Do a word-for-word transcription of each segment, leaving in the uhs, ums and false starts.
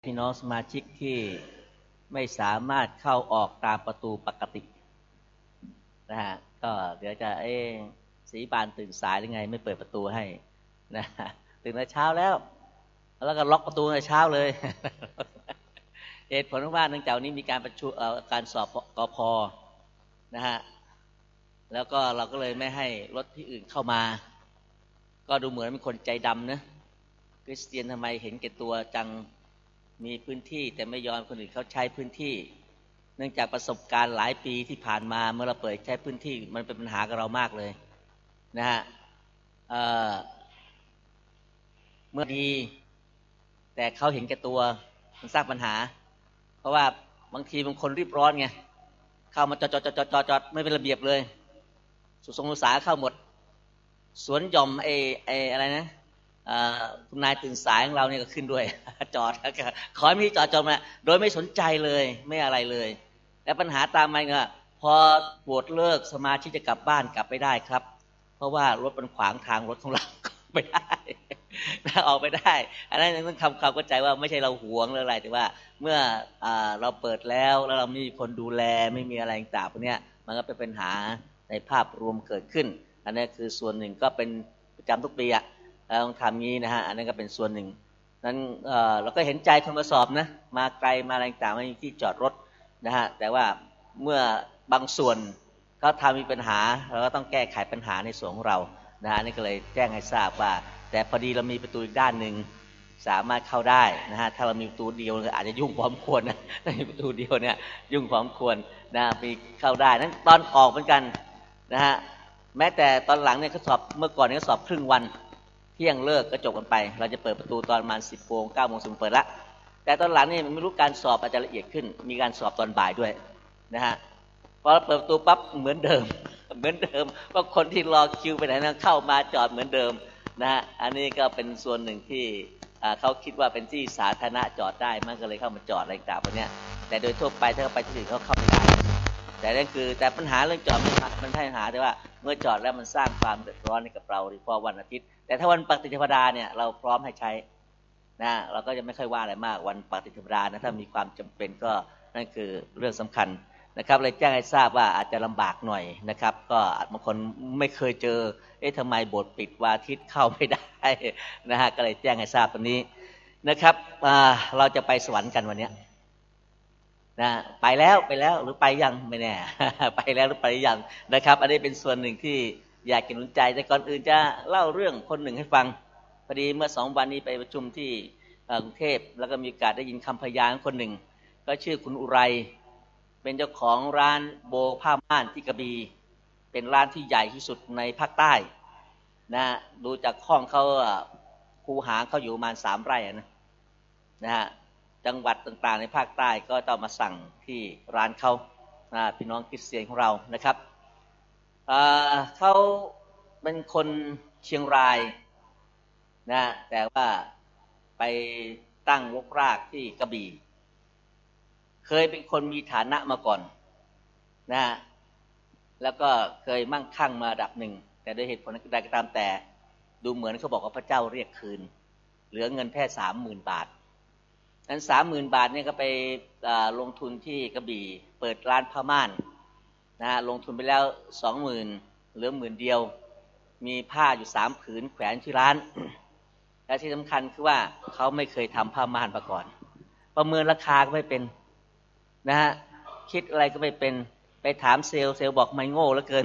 พี่น้องสมาชิกที่ไม่สามารถเข้าออกตามประตูปกตินะฮะก็เดี๋ยวจะเอ๊สีบานตื่นสายหรือไงไม่เปิดประตูให้นะตื่นแต่เช้าแล้วแล้วก็ล็อกประตูในเช้าเลยเหตุผลว่าเนื่องจากนี้มีการประชุมการสอบกพ.นะฮะแล้วก็เราก็เลยไม่ให้รถที่อื่นเข้ามาก็ดูเหมือนเป็นคนใจดำนะคริสเตียนทำไมเห็นแก่ตัวจังมีพื้นที่แต่ไม่ยอมคนอื่นเขาใช้พื้นที่เนื่องจากประสบการณ์หลายปีที่ผ่านมาเมื่อเราเปิดใช้พื้นที่มันเป็นปัญหากับเรามากเลยนะฮะ เอ่อ เมื่อดีแต่เขาเห็นแก่ตัวมันสร้างปัญหาเพราะว่าบางทีบางคนรีบร้อนไงเข้ามาจอดจอดจอดจอดจอดไม่เป็นระเบียบเลยสุสงสุสาเข้าหมดสวนหย่อมไอ้ไอ้อะไรนะคุณนายตื่นสายของเราเนี่ยก็ขึ้นด้วยจอดขอให้มีจอดจอดมาโดยไม่สนใจเลยไม่อะไรเลยและปัญหาตามมาเนี่ยพอโหวตเลิกสมาชิกจะกลับบ้านกลับไม่ได้ครับเพราะว่ารถมันขวางทางรถของเราไม่ได้ออกไปได้อันนั้นต้องทำความเข้าใจว่าไม่ใช่เราหวงหรืออะไรแต่ว่าเมื่อเราเปิดแล้วแล้วเราไม่มีคนดูแลไม่มีอะไรต่างๆพวกนี้มันก็เป็นปัญหาในภาพรวมเกิดขึ้นอันนี้คือส่วนหนึ่งก็เป็นประจำทุกปีอะต้องทำงี้นะฮะอันนั้นก็เป็นส่วนหนึ่งนั้นเราก็เห็นใจคนมาสอบนะมาไกลมาอะไรต่างๆไม่มีที่จอดรถนะฮะแต่ว่าเมื่อบางส่วนเขาทำมีปัญหาเราก็ต้องแก้ไขปัญหาในส่วนของเรานะฮะนี่ก็เลยแจ้งให้ทราบว่าแต่พอดีเรามีประตูอีกด้านหนึ่งสามารถเข้าได้นะฮะถ้าเรามีประตูเดียวอาจจะยุ่งพร้อมควรนะถ้ามีประตูเดียวเนี่ยยุ่งพร้อมควรนะมีเข้าได้นั้นตอนออกเหมือนกันนะฮะแม้แต่ตอนหลังเนี่ยเขาสอบเมื่อก่อนเนี่ยเขาสอบครึ่งวันเที่ยงเลิกก็จบกันไปเราจะเปิดประตูตอนประมาณสิบโมงเก้าโมงถึงเปิดละแต่ตอนหลังนี่ไม่รู้การสอบอาจจะละเอียดขึ้นมีการสอบตอนบ่ายด้วยนะฮะพอเราเปิดประตูปั๊บเหมือนเดิมเหมือนเดิมว่าคนที่รอคิวไปไหนนะเข้ามาจอดเหมือนเดิมนะฮะอันนี้ก็เป็นส่วนหนึ่งที่เขาคิดว่าเป็นที่สาธารณะจอดได้มันก็เลยเข้ามาจอดอะไรต่างๆพวกนี้แต่โดยทั่วไปถ้าเขาไปที่อื่นเขาเข้าไม่ได้แต่นั่นคือแต่ปัญหาเรื่องจอดมันมันใช่ปัญหาแต่ว่าเมื่อจอดแล้วมันสร้างความเดือดร้อนให้กับเราโดยเฉพาะวันอาทิตย์แต่ถ้าวันปกติธรรมดาเนี่ยเราพร้อมให้ใช้นะเราก็จะไม่ค่อยว่าอะไรมากวันปกติธรรมดานะถ้ามีความจำเป็นก็นั่นคือเรื่องสำคัญนะครับเลยแจ้งให้ทราบว่าอาจจะลำบากหน่อยนะครับก็บางคนไม่เคยเจอเอ๊ะทำไมโบสถ์ปิดวันอาทิตย์เข้าไม่ได้นะฮะก็เลยแจ้งให้ทราบตรงนี้นะครับเราจะไปสวรรค์กันวันนี้นะไปแล้วไปแล้วหรือไปยังไม่แน่ ไปแล้วหรือไปยังนะครับอันนี้เป็นส่วนหนึ่งที่อยากจะหนุนใจแต่ก่อนอื่นจะเล่าเรื่องคนหนึ่งให้ฟังพอดีเมื่อสองวันนี้ไปประชุมที่กรุงเทพแล้วก็มีโอกาสได้ยินคำพยานคนหนึ่งก็ชื่อคุณอุไรเป็นเจ้าของร้านโบผ้าม่านที่กระบี่เป็นร้านที่ใหญ่ที่สุดในภาคใต้นะดูจากห้องเขาคูหาเขาอยู่ประมาณสามไร่นะนะฮะจังหวัดต่างๆในภาคใต้ก็ต้องมาสั่งที่ร้านเขานะพี่น้องคริสเตียนของเรานะครับเขาเป็นคนเชียงรายนะแต่ว่าไปตั้งรกรากที่กระบี่เคยเป็นคนมีฐานะมาก่อนนะแล้วก็เคยมั่งคั่งมาระดับหนึ่งแต่ด้วยเหตุผลใดก็ตามแต่ดูเหมือนเขาบอกว่าพระเจ้าเรียกคืนเหลือเงินแค่สามหมื่นบาทนั้นสามหมื่นบาทเนี่ยก็ไปลงทุนที่กระบี่เปิดร้านผ้าม่านนะลงทุนไปแล้วสองหมื่นเหลือหมื่นเดียวมีผ้าอยู่สามผืนแขวนที่ร้านและที่สำคัญคือว่าเขาไม่เคยทำผ้าม่านมาก่อนประเมินราคาก็ไม่เป็นนะฮะคิดอะไรก็ไม่เป็นไปถามเซลล์เซลล์บอกไม่โง่เหลือเกิน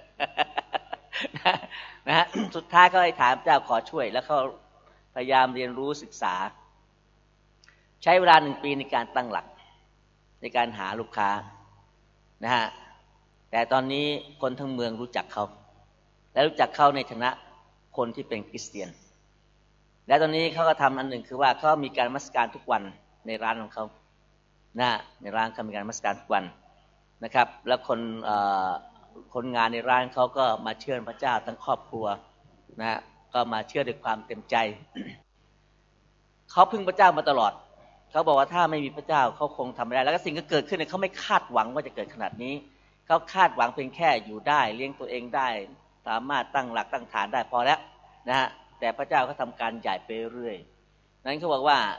นะฮะสุดท้ายก็ให้ถามเจ้าขอช่วยแล้วเขาพยายามเรียนรู้ศึกษาใช้เวลาหนึ่งปีในการตั้งหลักในการหาลูกค้านะฮะแต่ตอนนี้คนทั้งเมืองรู้จักเขาและรู้จักเขาในฐานะคนที่เป็นคริสเตียนและตอนนี้เขาก็ทำอันหนึ่งคือว่าเขามีการนมัสการทุกวันในร้านของเขานะในร้านเขามีการนมัสการทุกวันนะครับแล้วคนคนงานในร้านเขาก็มาเชื่อพระเจ้าทั้งครอบครัวนะก็มาเชื่อด้วยความเต็มใจเขาพึ่งพระเจ้ามาตลอดเขาบอกว่าถ้าไม่มีพระเจ้าเขาคงทำไม่ได้แล้วก็สิ่งที่เกิดขึ้นเนี่ยเขาไม่คาดหวังว่าจะเกิดขนาดนี้เขาคาดหวังเพียงแค่อยู่ได้เลี้ยงตัวเองได้สามารถตั้งหลักตั้งฐานได้พอแล้วนะฮะแต่พระเจ้าเขาทำการใหญ่ไปเรื่อยนั้นเขาบอกว่า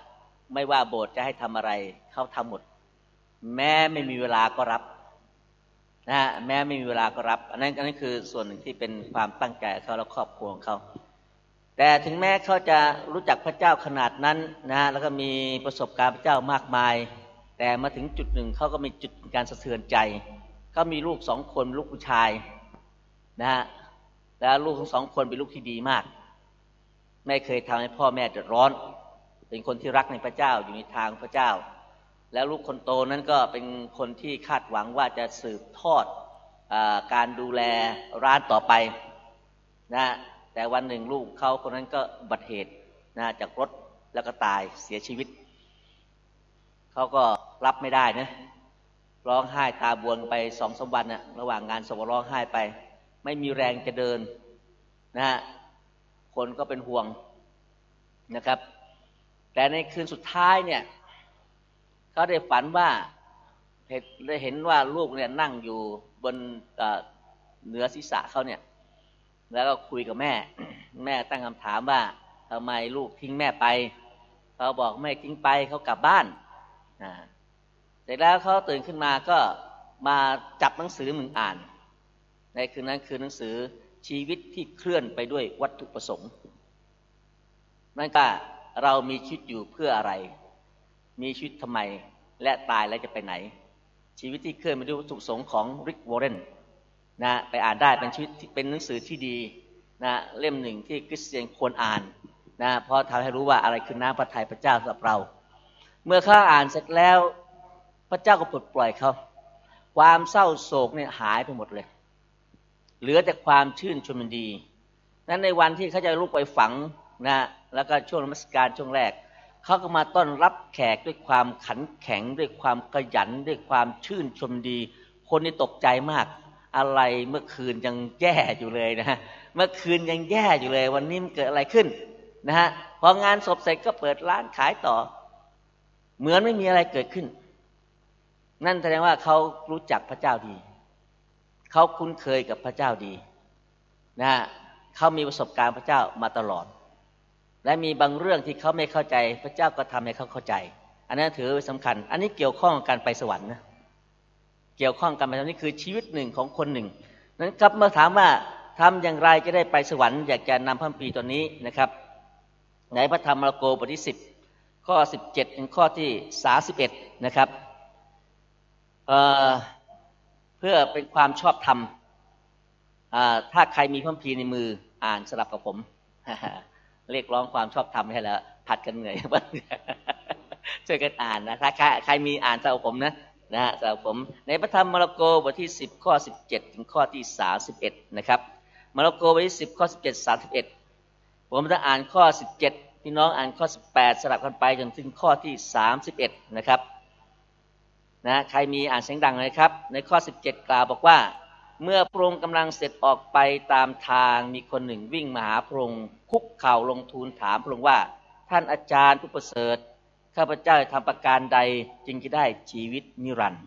ไม่ว่าโบสถ์จะให้ทำอะไรเขาทำหมดแม้ไม่มีเวลาก็รับนะแม้ไม่มีเวลาก็รับอันนั้นอันนั้นคือส่วนหนึ่งที่เป็นความตั้งใจเขาและครอบครัวของเขาแต่ถึงแม้เขาจะรู้จักพระเจ้าขนาดนั้นนะแล้วก็มีประสบการณ์พระเจ้ามากมายแต่มาถึงจุดหนึ่งเขาก็มีจุดการสะเทือนใจเขามีลูกสองคนลูกผู้ชายนะฮะแล้วลูกทั้งสองคนเป็นลูกที่ดีมากไม่เคยทำให้พ่อแม่เดือดร้อนเป็นคนที่รักในพระเจ้าอยู่ในทางพระเจ้าแล้วลูกคนโตนั้นก็เป็นคนที่คาดหวังว่าจะสืบทอดการดูแลร้านต่อไปนะแต่วันหนึ่งลูกเขาคนนั้นก็อุบัติเหตุนะจากรถแล้วก็ตายเสียชีวิตเขาก็รับไม่ได้นะร้องไห้ตาบวมไปสองสามวันนะระหว่างงานศพร้องไห้ไปไม่มีแรงจะเดินนะคนก็เป็นห่วงนะครับแต่ในคืนสุดท้ายเนี่ยเขาได้ฝันว่าได้เห็นว่าลูกเนี่ยนั่งอยู่บนเหนือศีรษะเขาเนี่ยแล้วก็คุยกับแม่แม่ตั้งคำถามว่าทำไมลูกทิ้งแม่ไปเขาบอกไม่ทิ้งไปเขากลับบ้านอ่าเสร็จแล้วเขาตื่นขึ้นมาก็มาจับหนังสือมึงอ่านในคืนนั้นคือหนังสือชีวิตที่เคลื่อนไปด้วยวัตถุประสงค์นั่นก็เรามีชีวิตอยู่เพื่ออะไรมีชีวิตทำไมและตายแล้วจะไปไหนชีวิตที่เคลื่อนไปด้วยวัตถุประสงค์ของริกวอร์เรนนะไปอ่านได้เป็นชีวิตเป็นหนังสือที่ดีนะเล่มหนึ่งที่คริสเตียนควรอ่านนะเพราะทำให้รู้ว่าอะไรคือน้ำพระทัยพระเจ้าสำหรับเราเมื่อเขาอ่านเสร็จแล้วพระเจ้าก็ปลดปล่อยเขาความเศร้าโศกเนี่ยหายไปหมดเลยเหลือแต่ความชื่นชมยินดีนั้นในวันที่เขาจะลุกไปฝังนะแล้วก็ช่วงนมัสการช่วงแรกเขาก็มาต้อนรับแขกด้วยความขันแข็งด้วยความขยันด้วยความชื่นชมดีคนนี่ตกใจมากอะไรเมื่อคืนยังแย่อยู่เลยนะฮะเมื่อคืนยังแย่อยู่เลยวันนี้มันเกิดอะไรขึ้นนะฮะพองานศพเสร็จก็เปิดร้านขายต่อเหมือนไม่มีอะไรเกิดขึ้นนั่นแสดงว่าเขารู้จักพระเจ้าดีเขาคุ้นเคยกับพระเจ้าดีนะฮะเขามีประสบการณ์พระเจ้ามาตลอดและมีบางเรื่องที่เขาไม่เข้าใจพระเจ้าก็ทำให้เขาเข้าใจอันนั้นถือสำคัญอันนี้เกี่ยวข้องกับการไปสวรรค์นะเกี่ยวข้องกันไปนี่คือชีวิตหนึ่งของคนหนึ่งนั้นครับเมื่อถามว่าทำอย่างไรจะได้ไปสวรรค์อยากจะนำพระคัมภีร์ตัวนี้นะครับในพระธรรมมาระโกบทที่สิบข้อสิบเจ็ดถึงข้อที่สามสิบเอ็ดนะครับเอ่อเพื่อเป็นความชอบธรรมถ้าใครมีพระคัมภีร์ในมืออ่านสลับกับผมเรียกร้องความชอบธรรมให้แล้วผัดกันเหนื่อยบ้างช่วยกันอ่านนะถ้าใครมีอ่านสลับผมนะนะฮะสำหรับผมในพระธรรมมาระโกบทที่สิบข้อสิบเจ็ดถึงข้อที่สามสิบเอ็ดนะครับมาระโกบทที่สิบข้อสิบเจ็ด สามสิบเอ็ดผมจะอ่านข้อสิบเจ็ดพี่น้องอ่านข้อสิบแปดสลับกันไปจนถึงข้อที่สามสิบเอ็ดนะครับนะใครมีอ่านเสียงดังเลยครับในข้อสิบเจ็ดกล่าวบอกว่าเมื่อพระองค์กำลังเสด็จออกไปตามทางมีคนหนึ่งวิ่งมาหาพระองค์คุกเข่าลงทูลถามพระองค์ว่าท่านอาจารย์ผู้ประเสริฐข้าพเจ้าจะทำประการใดจึงจะได้ชีวิตนิรันดร์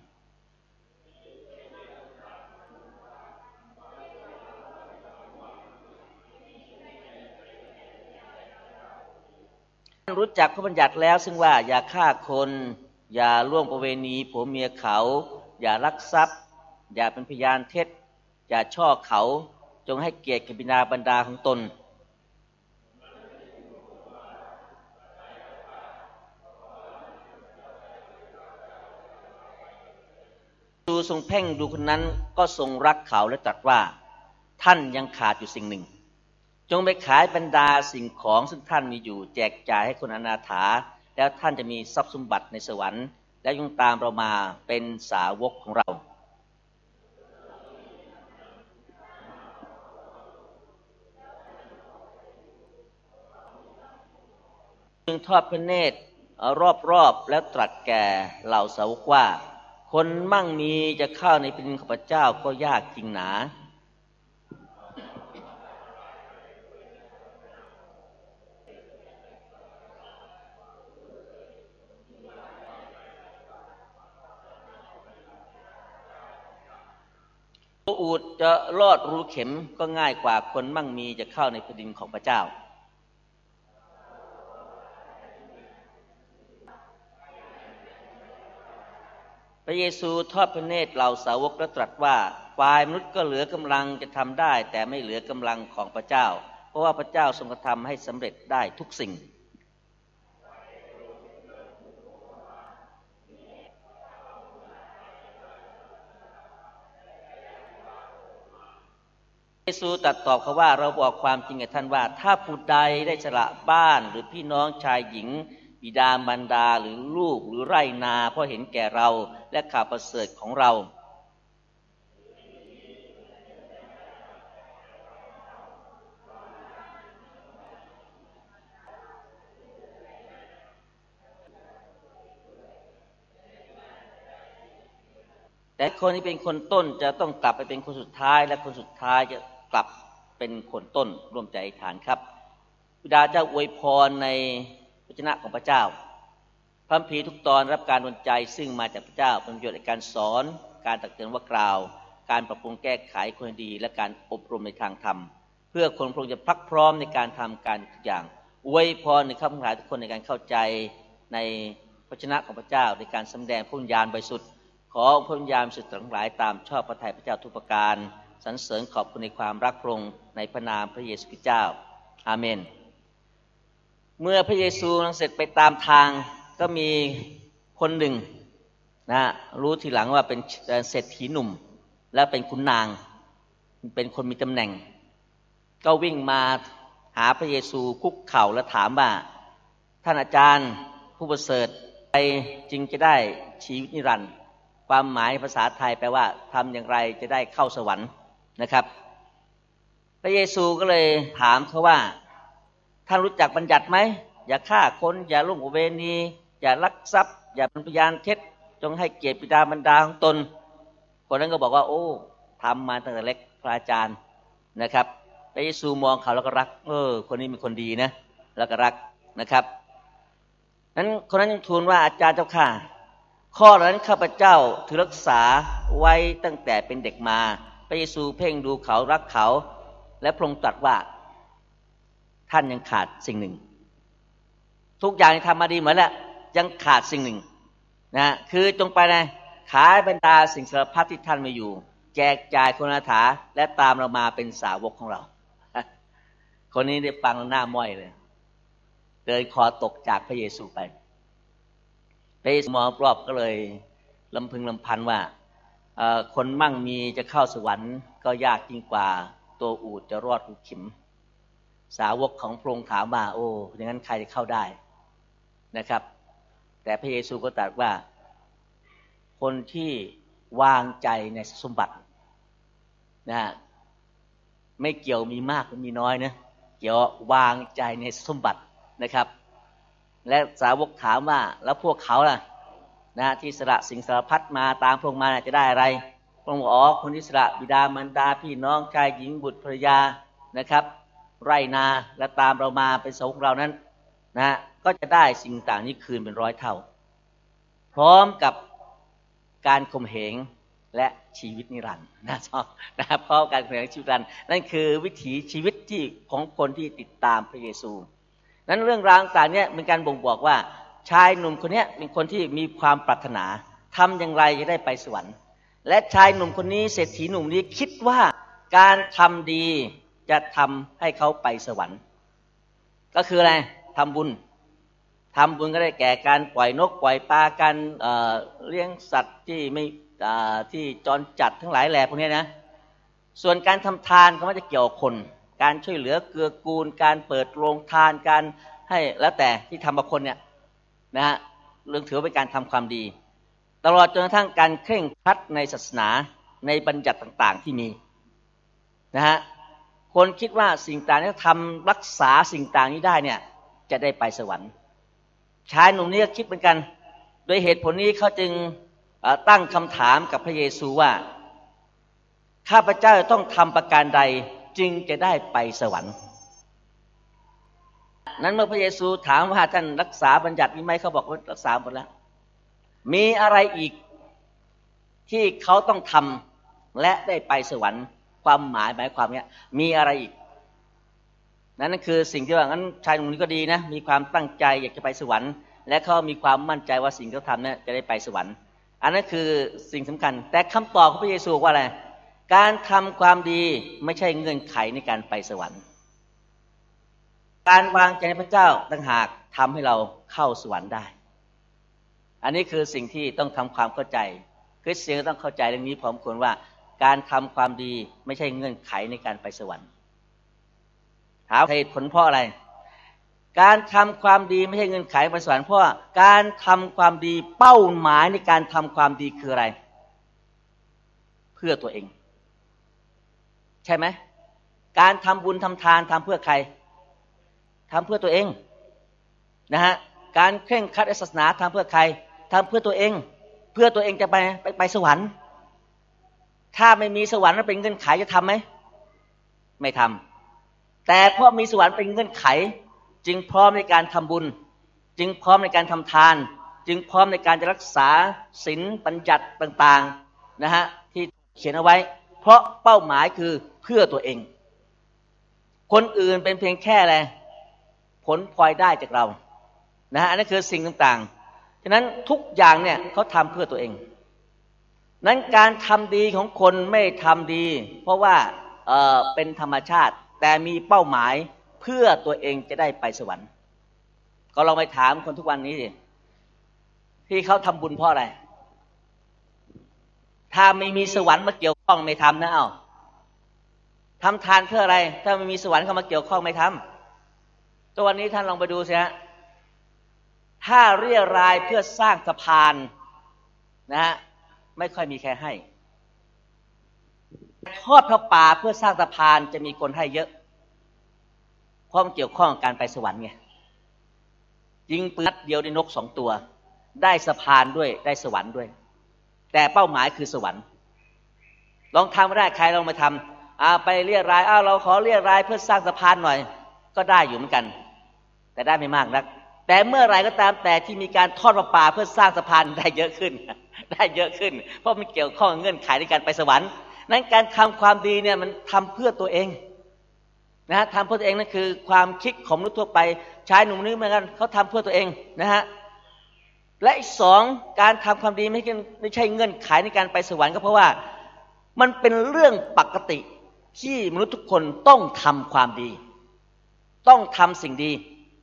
รู้จักพระบัญญัติแล้วซึ่งว่าอย่าฆ่าคนอย่าล่วงประเวณีผัวเมียเขาอย่าลักทรัพย์อย่าเป็นพยานเท็จอย่าช่อเขาจงให้เกียรติแก่บิดาบรรดาของตนดูทรงเพ่งดูคนนั้นก็ทรงรักเขาและตรัสว่าท่านยังขาดอยู่สิ่งหนึ่งจงไปขายบรรดาสิ่งของซึ่งท่านมีอยู่แจกจ่ายให้คนอนาถาแล้วท่านจะมีทรัพย์สมบัติในสวรรค์และจงตามเรามาเป็นสาวกของเราจึงทอดพระเนตรรอบๆแล้วตรัสแก่เหล่าสาวกว่าคนมั่งมีจะเข้าในแผ่นดินของพระเจ้าก็ยากจริงหนาอูฐจะลอดรูเข็มก็ง่ายกว่าคนมั่งมีจะเข้าในแผ่นดินของพระเจ้าพระเยซูทอดพระเนตรเหล่าสาวกและตรัสว่าฝ่ายมนุษย์ก็เหลือกำลังจะทำได้แต่ไม่เหลือกำลังของพระเจ้าเพราะว่าพระเจ้าทรงกระทำให้สำเร็จได้ทุกสิ่งเยซูตรัสตอบเขาว่าเราบอกความจริงกับท่านว่าถ้าผู้ใดได้สละบ้านหรือพี่น้องชายหญิงบิดามารดาหรือลูกหรือไร่นาเพราะเห็นแก่เราและข่าวประเสริฐของเราแต่คนที่เป็นคนต้นจะต้องกลับไปเป็นคนสุดท้ายและคนสุดท้ายจะกลับเป็นคนต้นร่วมใจอธิษฐานครับบิดาเจ้าอวยพรในพระชนะของพระเจ้าพระคัมภีร์ทุกตอนรับการดลใจซึ่งมาจากพระเจ้าเป็นประโยชน์ในการสอนการตักเตือนว่ากล่าวการปรับปรุงแก้ไขคนดีและการอบรมในทางธรรมเพื่อคนพระองค์จะพรักพร้อมในการทำการทุกอย่างอวยพรในข้าพเจ้าทุกคนในการเข้าใจในพระชนะของพระเจ้าในการแสดงพระวิญญาณบริสุทธิ์ขอพระวิญญาณบริสุทธิ์ทั้งหลายตามชอบพระทัยพระเจ้าทุกประการสรรเสริญขอบคุณในความรักพระองค์ในพระนามพระเยซูคริสต์เจ้าอาเมนเมื่อพระเยซูเสร็จไปตามทางก็มีคนหนึ่งนะรู้ทีหลังว่าเป็นเศรษฐีหนุ่มและเป็นขุนนางเป็นคนมีตำแหน่งก็วิ่งมาหาพระเยซูคุกเข่าและถามว่าท่านอาจารย์ผู้ประเสริฐใครจึงจะได้ชีวิตนิรันดร์ความหมายภาษาไทยแปลว่าทำอย่างไรจะได้เข้าสวรรค์นะครับพระเยซูก็เลยถามเขาว่าท่านรู้จักบัญญัติไหมอย่าฆ่าคนอย่าล่วงประเวณีอย่าลักทรัพย์อย่าเป็นพยานเท็จจงให้เกียรติบิดามารดาของตนคนนั้นก็บอกว่าโอ้ทำมาตั้งแต่เล็กพระอาจารย์นะครับพระเยซูมองเขาแล้วก็รักเออคนนี้เป็นคนดีนะแล้วก็รักนะครับนั้นคนนั้นยังทูลว่าอาจารย์เจ้าข้าข้อนั้นข้าพเจ้าถือรักษาไว้ตั้งแต่เป็นเด็กมาพระเยซูเพ่งดูเขารักเขาและพระองค์ตรัสว่าท่านยังขาดสิ่งหนึ่งทุกอย่างที่ทำมาดีเหมือนแล้วยังขาดสิ่งหนึ่งนะคือจงไปนะขายบรรดาสิ่งสารพัดที่ท่านมีอยู่แจกจ่ายคนอนาถาและตามเรามาเป็นสาวกของเราคนนี้ได้ฟังหน้าม้อยเลยเดินคอตกจากพระเยซูไปพระเยซูมองรอบก็เลยลำพึงลำพันว่าคนมั่งมีจะเข้าสวรรค์ก็ยากยิ่งกว่าตัวอูฐจะรอดรูเข็มสาวกของพระองค์ถามว่าโอ้อย่างนั้นใครจะเข้าได้นะครับแต่พระเยซูก็ตรัสว่าคนที่วางใจในสมบัตินะไม่เกี่ยวมีมากหรือมีน้อยนะเกี่ยววางใจในสมบัตินะครับและสาวกถามว่าแล้วพวกเขาล่ะนะที่สละสิ่งสารพัดมาตามพระองค์มาจะได้อะไรพระองค์บอกอ๋อคนที่สละบิดามารดาพี่น้องชายหญิงบุตรภรรยานะครับไรนาและตามเรามาเป็นสาวกเรานั้นนะก็จะได้สิ่งต่างนี้คืนเป็นร้อยเท่าพร้อมกับการข่มเหงและชีวิตนิรันดร์นะชอบนะครับเพราะการข่มเหงชีวิตนิรันดร์นั่นคือวิถีชีวิตที่ของคนที่ติดตามพระเยซูนั้นเรื่องราวต่างๆเนี่ยเป็นการบ่งบอกว่าชายหนุ่มคนนี้เป็นคนที่มีความปรารถนาทำอย่างไรจะได้ไปสวรรค์และชายหนุ่มคนนี้เศรษฐีหนุ่มนี้คิดว่าการทำดีจะทำให้เขาไปสวรรค์ก็คืออะไรทำบุญทำบุญก็ได้แก่การปล่อยนกปล่อยปลาการเอ่อเลี้ยงสัตว์ที่ไม่ที่จรจัดทั้งหลายแหล่พวกนี้นะส่วนการทำทานก็ไม่จะเกี่ยวกับคนการช่วยเหลือเกื้อกูลการเปิดโรงทานการให้แล้วแต่ที่ทำกับคนเนี่ยนะฮะเรื่องถือเป็นการทำความดีตลอดจนกระทั่งการเคร่งครัดในศาสนาในบัญญัติต่างๆที่มีนะฮะคนคิดว่าสิ่งต่างที่ทำรักษาสิ่งต่างนี้ได้เนี่ยจะได้ไปสวรรค์ชายหนุ่มนี้ก็คิดเหมือนกันโดยเหตุผลนี้เขาจึงตั้งคำถามกับพระเยซูว่าข้าพเจ้าต้องทำประการใดจึงจะได้ไปสวรรค์นั้นเมื่อพระเยซูถามว่าท่านรักษาบัญญัตินี้ไหมเขาบอกว่ารักษาหมดแล้วมีอะไรอีกที่เขาต้องทำและได้ไปสวรรค์ความหมายหมายความเนี้ยมีอะไรอีกนั่นคือสิ่งที่ว่างั้นชายหนุ่มนี้ก็ดีนะมีความตั้งใจอยากจะไปสวรรค์และเขามีความมั่นใจว่าสิ่งที่เขาทำเนี่ยจะได้ไปสวรรค์อันนั้นคือสิ่งสำคัญแต่คำตอบของพระเยซูว่าอะไรการทำความดีไม่ใช่เงื่อนไขในการไปสวรรค์การวางใจในพระเจ้าต่างหากทำให้เราเข้าสวรรค์ได้อันนี้คือสิ่งที่ต้องทำความเข้าใจคริสเตียนต้องเข้าใจเรื่องนี้พร้อมควรว่าการทำความดีไม่ใช่เงื่อนไขในการไปสวรรค์ถามเหตุผลเพราะอะไรการทำความดีไม่ใช่เงื่อนไขไปสวรรค์เพราะการทำความดีเป้าหมายในการทำความดีคืออะไรเพื่อตัวเองใช่ไหมการทำบุญทำทานทำเพื่อใครทำเพื่อตัวเองนะฮะการเคร่งครัดในศาสนาทำเพื่อใครทำเพื่อตัวเองเพื่อตัวเองจะไปไปไปสวรรค์ถ้าไม่มีสวรรค์เป็นเงื่อนไขจะทำไหมไม่ทำแต่เพราะมีสวรรค์เป็นเงื่อนไขจึงพร้อมในการทำบุญจึงพร้อมในการทำทานจึงพร้อมในการจะรักษาศีลบัญญัติต่างๆนะฮะที่เขียนเอาไว้เพราะเป้าหมายคือเพื่อตัวเองคนอื่นเป็นเพียงแค่อะไรผลพลอยได้จากเรานะฮะอันนั้นคือสิ่งต่างๆฉะนั้นทุกอย่างเนี่ยเขาทำเพื่อตัวเองนั้นการทำดีของคนไม่ทำดีเพราะว่าเอ่อเป็นธรรมชาติแต่มีเป้าหมายเพื่อตัวเองจะได้ไปสวรรค์ก็ลองไปถามคนทุกวันนี้สิที่เขาทำบุญเพราะอะไรถ้าไม่มีสวรรค์มาเกี่ยวข้องไม่ทำนะเอาทำทานเพื่ออะไรถ้าไม่มีสวรรค์เข้ามาเกี่ยวข้องไม่ทำตัววันนี้ท่านลองไปดูสิฮะถ้าเรียรายเพื่อสร้างสะพานนะฮะไม่ค่อยมีใครให้ทอดพระป่าเพื่อสร้างสะพานจะมีคนให้เยอะเพราะมันเกี่ยวข้องกับการไปสวรรค์ไงยิงปืนนัดเดียวได้นกสองตัวได้สะพานด้วยได้สวรรค์ด้วยแต่เป้าหมายคือสวรรค์ลองทำไม่ได้ใครลองมาทำอ่าไปเรียรายอ้าวเราขอเรียรายเพื่อสร้างสะพานหน่อยก็ได้อยู่เหมือนกันแต่ได้ไม่มากนักแต่เมื่อไรก็ตามแต่ที่มีการทอดพระป่าเพื่อสร้างสะพานได้เยอะขึ้นได้เยอะขึ้นเพราะมันเกี่ยวข้องกับเงื่อนไขในการไปสวรรค์นั้นการทำความดีเนี่ยมันทำเพื่อตัวเองนะฮะทำเพื่อตัวเองนั่นคือความคิดของมนุษย์ทั่วไปชายหนุ่มนี้เหมือนกันเขาทำเพื่อตัวเองนะฮะและอีกสองการทำความดีไม่ใช่ไม่ใช่เงื่อนไขในการไปสวรรค์ก็เพราะว่ามันเป็นเรื่องปกติที่มนุษย์ทุกคนต้องทำความดีต้องทำสิ่งดี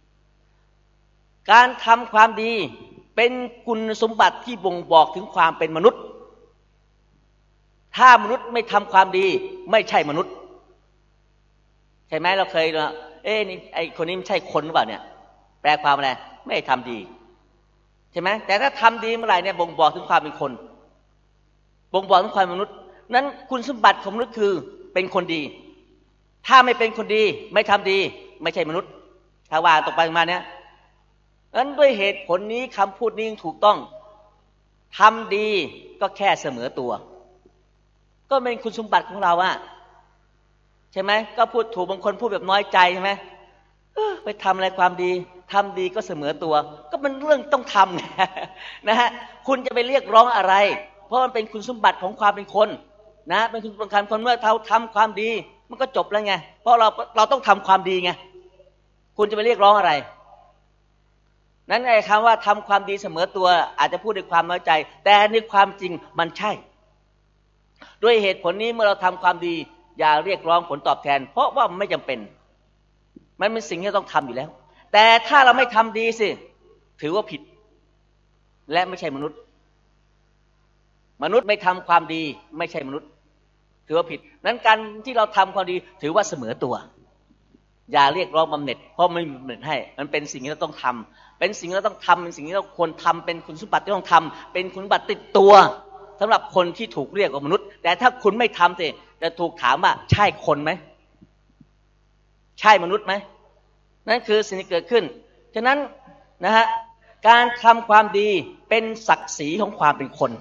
การทำความดีเป็นคุณสมบัติที่บ่งบอกถึงความเป็นมนุษย์ถ้ามนุษย์ไม่ทำความดีไม่ใช่มนุษย์ใช่ไหมเราเคยว่าเอ๊ะนี่ไอคนนี้ไม่ใช่คนหรือเปล่าเนี่ยแปลความอะไรไม่ทำดีใช่ไหมแต่ถ้าทำดีเมื่อไหร่เนี่ยบ่งบอกถึงความเป็นคนบ่งบอกถึงความเป็นมนุษย์นั้นคุณสมบัติของมนุษย์คือเป็นคนดีถ้าไม่เป็นคนดีไม่ทำดีไม่ใช่มนุษย์ถ้าว่าตกไปมาเนี่ยนั้นด้วยเหตุผลนี้คำพูดนี้ถูกต้องทำดีก็แค่เสมอตัวก็เป็นคุณสมบัติของเราอะใช่ไหมก็พูดถูกบางคนพูดแบบน้อยใจใช่ไหมไปทำอะไรความดีทำดีก็เสมอตัวก็เป็นเรื่องต้องทำนะฮะคุณจะไปเรียกร้องอะไรเพราะมันเป็นคุณสมบัติของความเป็นคนนะเป็นคุณสมบัติของคนเมื่อเราทำความดีมันก็จบแล้วไงเพราะเราเราต้องทำความดีไงคุณจะไปเรียกร้องอะไรนั้นไอ้คำว่าทำความดีเสมอตัวอาจจะพูดด้วยความน้อยใจแต่ในความจริงมันใช่ด้วยเหตุผลนี้เมื่อเราทำความดีอย่าเรียกร้องผลตอบแทนเพราะว่ามันไม่จำเป็นมันเป็นสิ่งที่ต้องทำอยู่แล้วแต่ถ้าเราไม่ทำดีสิถือว่าผิดและไม่ใช่มนุษย์มนุษย์ไม่ทำความดีไม่ใช่มนุษย์ถือว่าผิดนั้นการที่เราทำความดีถือว่าเสมอตัวอย่าเรียกร้องบำเหน็จเพราะไม่มีบำเหน็จให้มันเป็นสิ่งที่เราต้องทำเป็นสิ่งที่เราต้องทำเป็นสิ่งที่เราควรทำเป็นคุณสมบัติที่ต้องทำเป็นคุณสมบัติติดตัวสำหรับคนที่ถูกเรียกว่ามนุษย์แต่ถ้าคุณไม่ทำสิจะถูกถามว่าใช่คนไหมใช่มนุษย์ไหมนั่นคือสิ่งที่เกิดขึ้นฉะนั้นนะฮะการทำความดีเป็นศักดิ์ศรีของความเป็นคน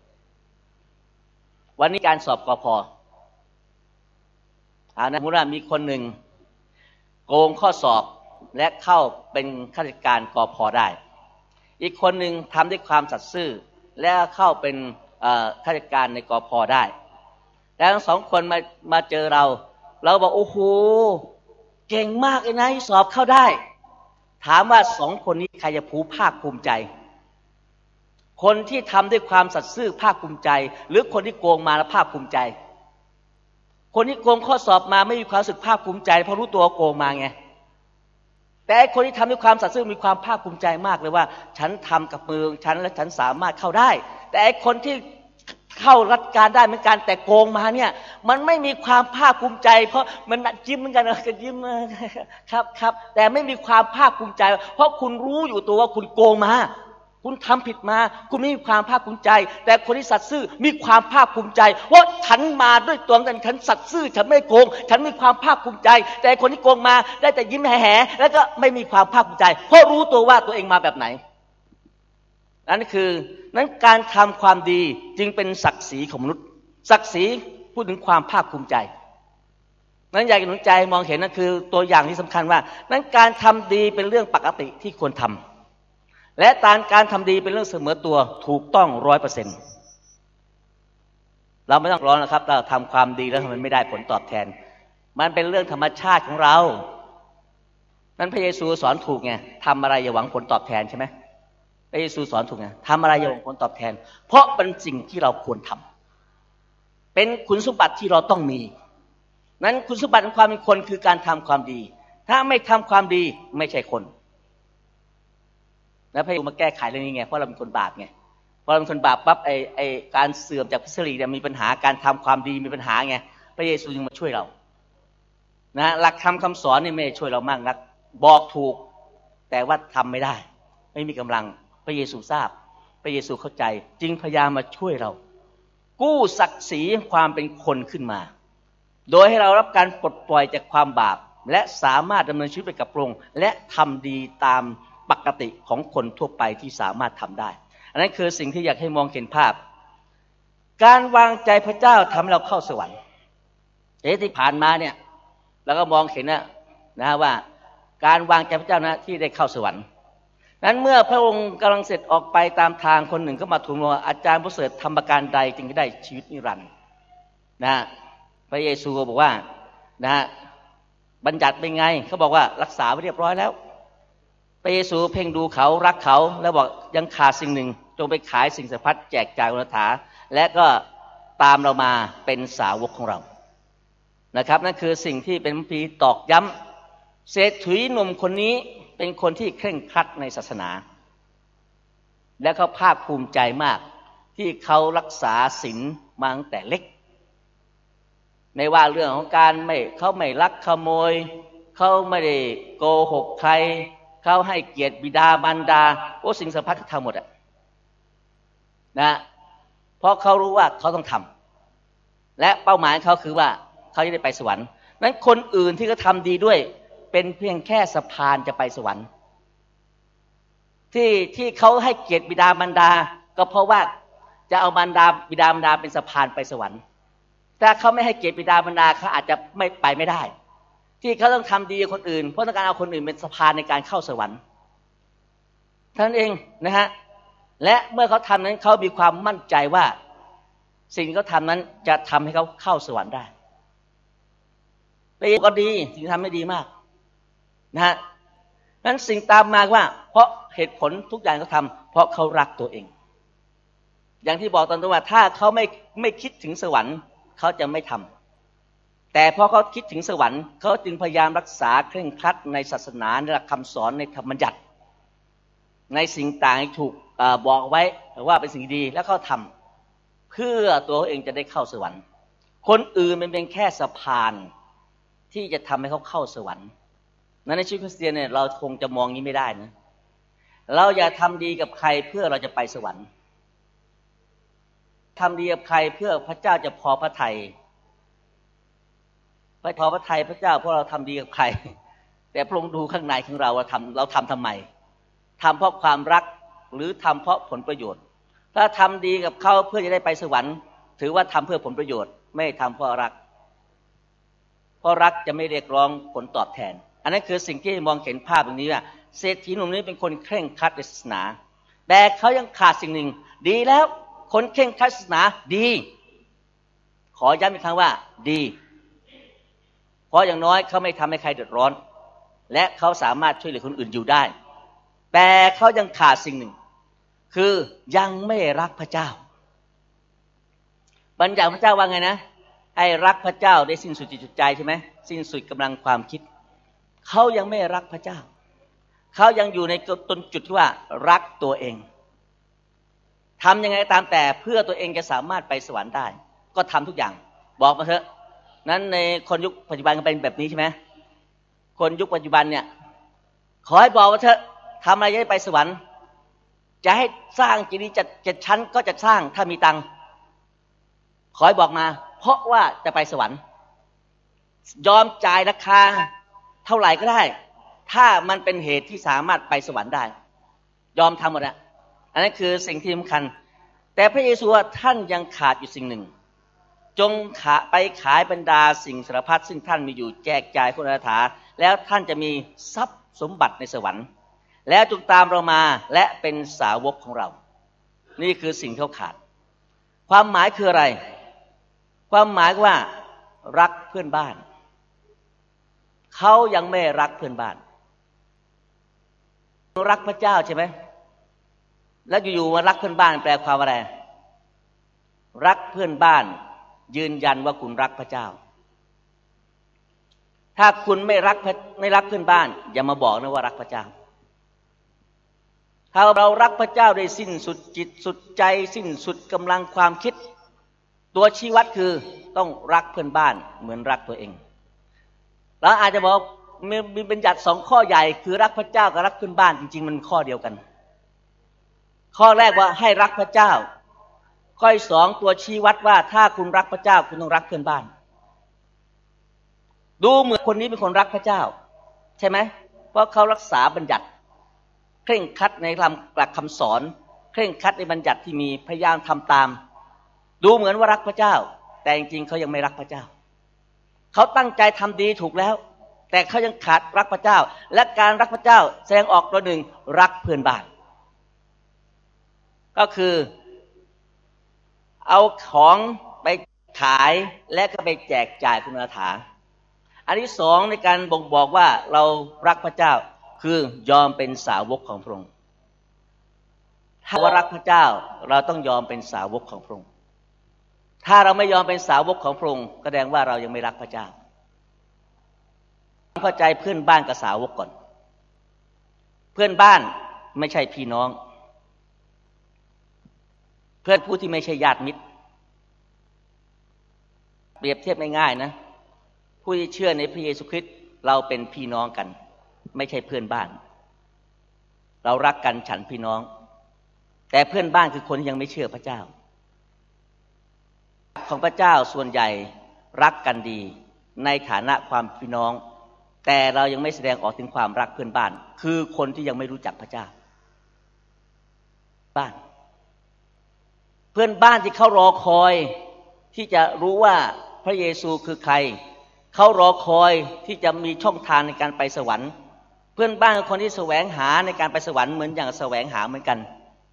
วันนี้การสอบกพ.อ่านะสมมุติว่ามีคนหนึ่งโกงข้อสอบและเข้าเป็นข้าราชการกพ.ได้อีกคนหนึ่งทำด้วยความสัตย์ซื่อและเข้าเป็นข้าราชการในกพ.ได้แล้วทั้งสองคนมามาเจอเราเราบอกโอ้โหเก่งมากเลยนะสอบเข้าได้ถามว่าสองคนนี้ใครจะภูภาคภูมิใจคนที่ทำด้วยความสัตย์ซื่อภาคภูมิใจหรือคนที่โกงมาแล้วภาคภูมิใจคนที่โกงข้อสอบมาไม่มีความรู้สึกภาคภูมิใจเพราะรู้ตัวโกงมาไงแต่คนที่ทำด้วยความสัตย์ซื่อมีความภาคภูมิใจมากเลยว่าฉันทำกับมือฉันและฉันสามารถเข้าได้แต่คนที่เข้ารัฐการได้เหมือนกันแต่โกงมาเนี่ยมันไม่มีความภาคภูมิใจเพราะมันยิ้มเหมือนกันก็ยิ้มครับครับแต่ไม่มีความภาคภูมิใจเพราะคุณรู้อยู่ตัวว่าคุณโกงมาคุณทำผิดมาคุณไม่มีความภาคภูมิใจแต่คนที่สัตย์ซื่อมีความภาคภูมิใจว่าฉันมาด้วยตัวฉันฉันสัตย์ซื่อฉันไม่โกงฉันมีความภาคภูมิใจแต่คนที่โกงมาได้แต่ยิ้มแห่ๆแล้วก็ไม่มีความภาคภูมิใจเพราะรู้ตัวว่าตัวเองมาแบบไหนนั่นคือนั้นการทำความดีจึงเป็นศักดิ์ศรีของมนุษย์ศักดิ์ศรีพูดถึงความภาคภูมิใจนั้นอยากหนุนใจมองเห็นนั่นคือตัวอย่างที่สำคัญว่านั้นการทำดีเป็นเรื่องปกติที่ควรทำและการการทำดีเป็นเรื่องเสมอตัวถูกต้องร้อยเปอร์เซ็นต์เราไม่ต้องร้อนนะครับเราทำความดีแล้วมันไม่ได้ผลตอบแทนมันเป็นเรื่องธรรมชาติของเรานั้นพระเยซูสอนถูกไงทำอะไรอย่าหวังผลตอบแทนใช่ไหมพระเยซูสอนถูกไงทำอะไรอย่าหวังผลตอบแทนเพราะเป็นสิ่งที่เราควรทำเป็นคุณสมบัติที่เราต้องมีนั้นคุณสมบัติของความเป็นคนคือการทำความดีถ้าไม่ทำความดีไม่ใช่คนแล้วพระเยซูมาแก้ไขเรื่องนี้ไงเพราะเราเป็นคนบาปไงพอเราเป็นคนบาปปั๊บไอ้ไอ้การเสื่อมจากพระสิริเนี่ยมีปัญหาการทำความดีมีปัญหาไงพระเยซูจึงมาช่วยเรานะหลักธรรมคำสอนนี่ไม่ช่วยเรามากนักบอกถูกแต่ว่าทำไม่ได้ไม่มีกำลังพระเยซูทราบพระเยซูเข้าใจจึงพยายามมาช่วยเรากู้ศักดิ์ศรีความเป็นคนขึ้นมาโดยให้เรารับการปลดปล่อยจากความบาปและสามารถดำเนินชีวิตไปกับพระองค์และทำดีตามปกติของคนทั่วไปที่สามารถทำได้อันนั้นคือสิ่งที่อยากให้มองเห็นภาพการวางใจพระเจ้าทำให้เราเข้าสวรรค์เอ๊ะที่ผ่านมาเนี่ยเราก็มองเห็นนะนะว่าการวางใจพระเจ้านะที่ได้เข้าสวรรค์นั้นเมื่อพระองค์กำลังเสร็จออกไปตามทางคนหนึ่งก็มาทูลว่าอาจารย์ประเสริฐทำประการใดจึงได้ชีวิตนิรันดร์นะพระเยซูบอกว่านะบัญญัติเป็นไงเขาบอกว่ารักษาไว้เรียบร้อยแล้วพระเยซูเพ่งดูเขารักเขาแล้วบอกยังขาดสิ่งหนึ่งจงไปขายสิ่งสรรพสัตว์แจกจ่ายอนาถาและก็ตามเรามาเป็นสาวกของเรานะครับนั่นคือสิ่งที่เป็นพีตอกย้ำเศรษฐีหนุ่มคนนี้เป็นคนที่เคร่งครัดในศาสนาและเขาภาคภูมิใจมากที่เขารักษาศีลมาตั้งแต่เล็กไม่ว่าเรื่องของการไม่เขาไม่ลักขโมยเขาไม่ได้โกหกใครเขาให้เกียรติบิดามารดาโอ้สิ่งสรรพสัตว์ทั้งหมดอ่ะนะเพราะเขารู้ว่าเขาต้องทำและเป้าหมายเขาคือว่าเขาจะได้ไปสวรรค์นั้นคนอื่นที่เขาทำดีด้วยเป็นเพียงแค่สะพานจะไปสวรรค์ที่ที่เขาให้เกียรติบิดามารดาก็เพราะว่าจะเอามารดาบิดามารดาเป็นสะพานไปสวรรค์ถ้าเขาไม่ให้เกียรติบิดามารดาเขาอาจจะไม่ไปไม่ได้ที่เขาต้องทำดีกับคนอื่นเพราะต้องการเอาคนอื่นเป็นสะพานในการเข้าสวรรค์ท่านเองนะฮะและเมื่อเขาทำนั้นเขามีความมั่นใจว่าสิ่งที่เขาทำนั้นจะทำให้เขาเข้าสวรรค์ได้แต่ก็ดีสิ่งที่ทำไม่ดีมากนะฮะนั้นสิ่งตามมาว่าเพราะเหตุผลทุกอย่างเขาทำเพราะเขารักตัวเองอย่างที่บอกตอนต้นว่าถ้าเขาไม่ไม่คิดถึงสวรรค์เขาจะไม่ทำแต่เพราะเขาคิดถึงสวรรค์เขาจึงพยายามรักษาเคร่งครัดในศาสนาในหลักคำสอนในธรรมบัญญัติในสิ่งต่างที่ถูกบอกไว้ว่าเป็นสิ่งดีแล้วเขาทำเพื่อตัวเองจะได้เข้าสวรรค์คนอื่นมันเป็นแค่สะพานที่จะทำให้เขาเข้าสวรรค์นั้นในชีวิตคริสเตียนเนี่ยเราคงจะมองนี้ไม่ได้นะเราอย่าทำดีกับใครเพื่อเราจะไปสวรรค์ทำดีกับใครเพื่อพระเจ้าจะพอพระทัยพระพอพระทัยพระเจ้าเพราะเราทำดีกับใครแต่พระองค์ดูข้างในของเราเราทำเราทำทำไมทำเพราะความรักหรือทำเพราะผลประโยชน์ถ้าทำดีกับเขาเพื่อจะได้ไปสวรรค์ถือว่าทำเพื่อผลประโยชน์ไม่ทำเพราะรักเพราะรักจะไม่เรียกร้องผลตอบแทนอันนั้นคือสิ่งที่มองเห็นภาพตรงนี้ว่าเศรษฐีหนุ่มนี้เป็นคนเคร่งครัดในศาสนาแต่เขายังขาดสิ่งหนึ่งดีแล้วคนเคร่งครัดศาสนาดีขอย้ำอีกครั้งว่าดีเพราะอย่างน้อยเขาไม่ทำให้ใครเดือดร้อนและเขาสามารถช่วยเหลือคนอื่นอยู่ได้แต่เขายังขาดสิ่งหนึ่งคือยังไม่รักพระเจ้าบัญญัติพระเจ้าว่าไงนะให้รักพระเจ้าได้สิ้นสุดจิตใจใช่ไหมสิ้นสุดกำลังความคิดเขายังไม่รักพระเจ้าเขายังอยู่ในต้นจุดที่ว่ารักตัวเองทำยังไงตามแต่เพื่อตัวเองจะสามารถไปสวรรค์ได้ก็ทำทุกอย่างบอกมาเถอะนั้นในคนยุคปัจจุบันก็เป็นแบบนี้ใช่ไหมคนยุคปัจจุบันเนี่ยขอให้บอกว่าเถอะทำอะไรจะได้ไปสวรรค์จะให้สร้างจิตนี้จะเจ็ดชั้นก็จะสร้างถ้ามีตังค์ขอให้บอกมาเพราะว่าจะไปสวรรค์ยอมจ่ายราคาเท่าไหร่ก็ได้ถ้ามันเป็นเหตุที่สามารถไปสวรรค์ได้ยอมทำหมดอะอันนั้นคือสิ่งที่สำคัญแต่พระเยซูท่านยังขาดอยู่สิ่งหนึ่งจงขาไปขายบรรดาสิ่งสารพัดซึ่งท่านมีอยู่แจกจ่ายคนอนาถาแล้วท่านจะมีทรัพย์สมบัติในสวรรค์แล้วจงตามเรามาและเป็นสาวกของเรานี่คือสิ่งที่เขาขาดความหมายคืออะไรความหมายว่ารักเพื่อนบ้านเขายังไม่รักเพื่อนบ้านรักพระเจ้าใช่ไหมแล้วอยู่ๆมารักเพื่อนบ้านแปลความอะไรรักเพื่อนบ้านยืนยันว่าคุณรักพระเจ้าถ้าคุณไม่รักไม่รักเพื่อนบ้านอย่ามาบอกนะว่ารักพระเจ้าถ้าเรารักพระเจ้าได้สิ้นสุดจิตสุดใจสิ้นสุดกำลังความคิดตัวชี้วัดคือต้องรักเพื่อนบ้านเหมือนรักตัวเองแล้วอาจจะบอกมีบัญญัติสองข้อใหญ่คือรักพระเจ้ากับรักเพื่อนบ้านจริงๆมันข้อเดียวกันข้อแรกว่าให้รักพระเจ้าข้อที่สองตัวชี้วัดว่าถ้าคุณรักพระเจ้าคุณต้องรักเพื่อนบ้านดูเหมือนคนนี้เป็นคนรักพระเจ้าใช่ไหมเพราะเขารักษาบัญญัติเคร่งครัดในหลักคำสอนเคร่งครัดในบัญญัติที่มีพยายามทำตามดูเหมือนว่ารักพระเจ้าแต่จริงๆเขายังไม่รักพระเจ้าเขาตั้งใจทำดีถูกแล้วแต่เขายังขาดรักพระเจ้าและการรักพระเจ้าแสดงออกตัวหนึ่งรักเพื่อนบ้านก็คือเอาของไปขายและก็ไปแจกจ่ายคุณอาถาอันที่สองในการบ่งบอกว่าเรารักพระเจ้าคือยอมเป็นสาวกของพระองค์ถ้าว่ารักพระเจ้าเราต้องยอมเป็นสาวกของพระองค์ถ้าเราไม่ยอมเป็นสาวกของพระองค์แสดงว่าเรายังไม่รักพระเจ้าเข้าใจเพื่อนบ้านกับสาวกก่อนเพื่อนบ้านไม่ใช่พี่น้องเพื่อนผู้ที่ไม่ใช่ญาติมิตรเปรียบเทียบง่ายๆนะผู้ที่เชื่อในพระเยซูคริสต์เราเป็นพี่น้องกันไม่ใช่เพื่อนบ้านเรารักกันฉันพี่น้องแต่เพื่อนบ้านคือคนที่ยังไม่เชื่อพระเจ้าของพระเจ้าส่วนใหญ่รักกันดีในฐานะความพี่น้องแต่เรายังไม่แสดงออกถึงความรักเพื่อนบ้านคือคนที่ยังไม่รู้จักพระเจ้าบ้านเพื่อนบ้านที่เขารอคอยที่จะรู้ว่าพระเยซูคือใครเขารอคอยที่จะมีช่องทางในการไปสวรรค์เพื่อนบ้านคือคนที่แสวงหาในการไปสวรรค์เหมือนอย่างแสวงหาเหมือนกัน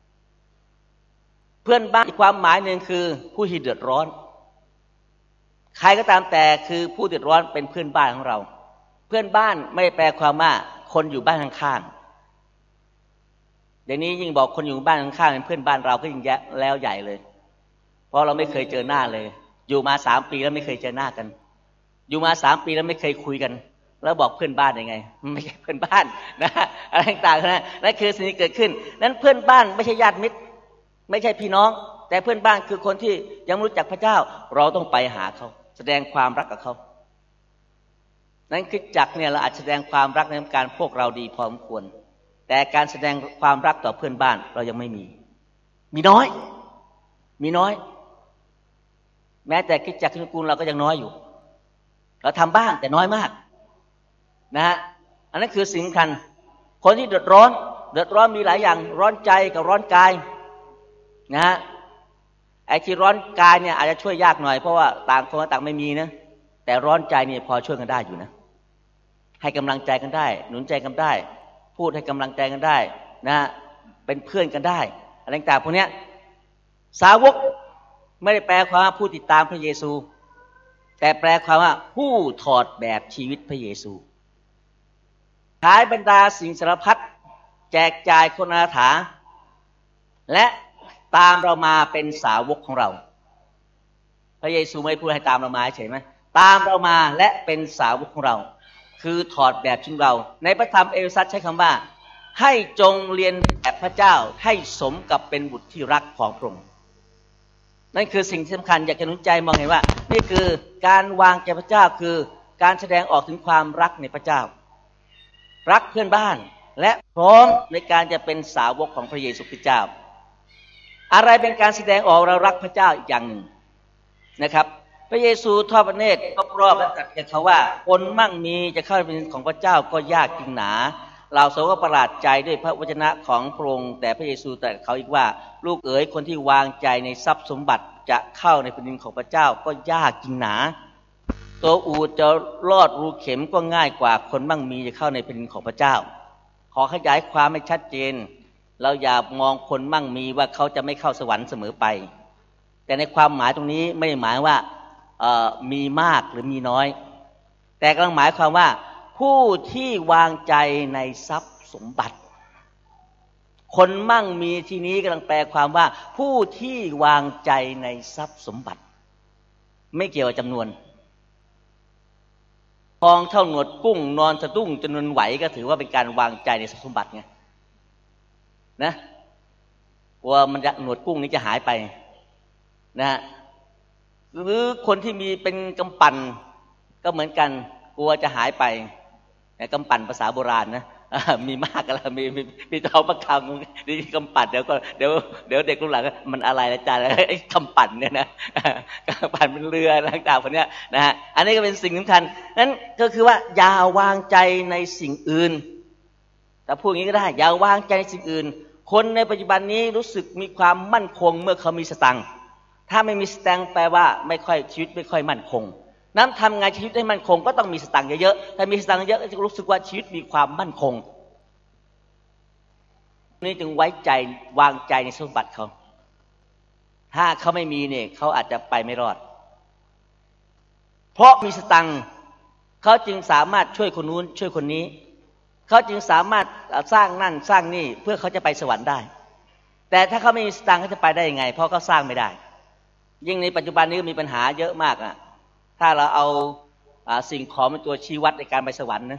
เพื่อนบ้านอีกความหมายหนึ่งคือผู้ที่เดือดร้อนใครก็ตามแต่คือผู้เดือดร้อนเป็นเพื่อนบ้านของเราเพื่อนบ้านไม่ได้แปลความว่าคนอยู่บ้านข้างๆเดี๋ยวนี้ยิ่งบอกคนอยู่บ้านข้างๆเป็นเพื่อนบ้านเราก็ยิ่งแย่แล้วใหญ่เลยเพราะเราไม่เคยเจอหน้าเลยอยู่มาสามปีแล้วไม่เคยเจอหน้ากันอยู่มาสามปีแล้วไม่เคยคุยกันแล้วบอกเพื่อนบ้านยังไงไม่ใช่เพื่อนบ้านนะอะไรต่างๆนะนั่นคือสิ่งที่เกิดขึ้นนั้นเพื่อนบ้านไม่ใช่ญาติมิตรไม่ใช่พี่น้องแต่เพื่อนบ้านคือคนที่ยังไม่รู้จักพระเจ้าเราต้องไปหาเขาแสดงความรักกับเขานั้นคริสตจักรเนี่ยเราอาจแสดงความรักในการพวกเราดีพอสมควรแต่การแสดงความรักต่อเพื่อนบ้านเรายังไม่มีมีน้อยมีน้อยแม้แต่คริสตจักรคริสตกูลเราก็ยังน้อยอยู่เราทำบ้างแต่น้อยมากนะฮะอันนั้นคือสิ่งสำคัญคนที่เดือดร้อนเดือดร้อนมีหลายอย่างร้อนใจกับร้อนกายนะฮะไอ้ที่ร้อนกายเนี่ยอาจจะช่วยยากหน่อยเพราะว่าต่างคนต่างไม่มีนะแต่ร้อนใจเนี่ยพอช่วยกันได้อยู่นะให้กำลังใจกันได้หนุนใจกันได้พูดให้กำลังใจกันได้นะเป็นเพื่อนกันได้อะไรต่างๆพวกนี้สาวกไม่ได้แปลความว่าผู้ติดตามพระเยซูแต่แปลความว่าผู้ถอดแบบชีวิตพระเยซูขายบรรดาสิ่งสารพัดแจกจ่ายคนอนาถาและตามเรามาเป็นสาวกของเราพระเยซูไม่พูดให้ตามเรามาเฉยไหมตามเรามาและเป็นสาวกของเราคือถอดแบบของเราในพระธรรมเอเฟซัสใช้คำว่าให้จงเรียนแบบพระเจ้าให้สมกับเป็นบุตรที่รักของพระองค์นั่นคือสิ่งที่สำคัญอยากจะหนุนใจมองเห็นว่านี่คือการวางใจพระเจ้าคือการแสดงออกถึงความรักในพระเจ้ารักเพื่อนบ้านและพร้อมในการจะเป็นสาวกของพระเยซูคริสต์เจ้าอะไรเป็นการแสดงออกเรารักพระเจ้าอีกอย่างหนึ่งนะครับพระเยซูทอดพระเนตรรอบๆและตรัสกับเขาว่าคนมั่งมีจะเข้าเป็นของพระเจ้าก็ยากจริงหนาเราสาวกประหลาดใจด้วยพระวจนะของพระองค์แต่พระเยซูตรัสเขาอีกว่าลูกเอ๋ยคนที่วางใจในทรัพย์สมบัติจะเข้าในแผ่นดินของพระเจ้าก็ยากจริงหนาตัวอูฐจะลอดรูเข็มก็ง่ายกว่าคนมั่งมีจะเข้าในแผ่นดินของพระเจ้าขอขยายความให้ชัดเจนเราอย่ามองคนมั่งมีว่าเขาจะไม่เข้าสวรรค์เสมอไปแต่ในความหมายตรงนี้ไม่ได้หมายว่ามีมากหรือมีน้อยแต่กำลังหมายความว่าผู้ที่วางใจในทรัพย์สมบัติคนมั่งมีที่นี้กำลังแปลความว่าผู้ที่วางใจในทรัพย์สมบัติไม่เกี่ยวกับจำนวนทองเท่าหนวดกุ้งนอนสะดุ้งจนนไหวก็ถือว่าเป็นการวางใจในทรัพย์สมบัติไงนะกลัวมันจะหนวดกุ้งนี้จะหายไปนะหรือคนที่มีเป็นกำปั่นก็เหมือนกันกลัวจะหายไปกำปั่นภาษาโบราณนะมีมากแล้วมีมีมีเท้าประคำนี่กำปั่นเดี๋ยวก็เดี๋ยวเดี๋ยวเด็กรุ่นหลังมันอะไรนะจ๊ะไอ้กำปั่นเนี่ยนะกำปั่นเป็นเรือต่างๆพวกนี้นะฮะอันนี้ก็เป็นสิ่งสำคัญนั้นก็คือว่าอย่าวางใจในสิ่งอื่นแต่พูดอย่างนี้ก็ได้อย่าวางใจในสิ่งอื่นคนในปัจจุบันนี้รู้สึกมีความมั่นคงเมื่อเขามีสตังค์ถ้าไม่มีสตังค์แปลว่าไม่ค่อยชีวิตไม่ค่อยมั่นคงนั้นทำไงชีวิตให้มั่นคงก็ต้องมีสตังค์เยอะๆถ้ามีสตังค์เยอะก็จะรู้สึกว่าชีวิตมีความมั่นคงนี่จึงไว้ใจวางใจในสมบัติเขาถ้าเขาไม่มีเนี่ยเขาอาจจะไปไม่รอดเพราะมีสตังค์เขาจึงสามารถช่วยคนนู้นช่วยคนนี้เขาจึงสามารถสร้างนั่นสร้างนี่เพื่อเขาจะไปสวรรค์ได้แต่ถ้าเขาไม่มีสตังค์เขาจะไปได้ยังไงเพราะเขาสร้างไม่ได้ยิ่งในปัจจุบันนี้มีปัญหาเยอะมากอ่ะถ้าเราเอาสิ่งของเป็นตัวชี้วัดในการไปสวรรค์นะ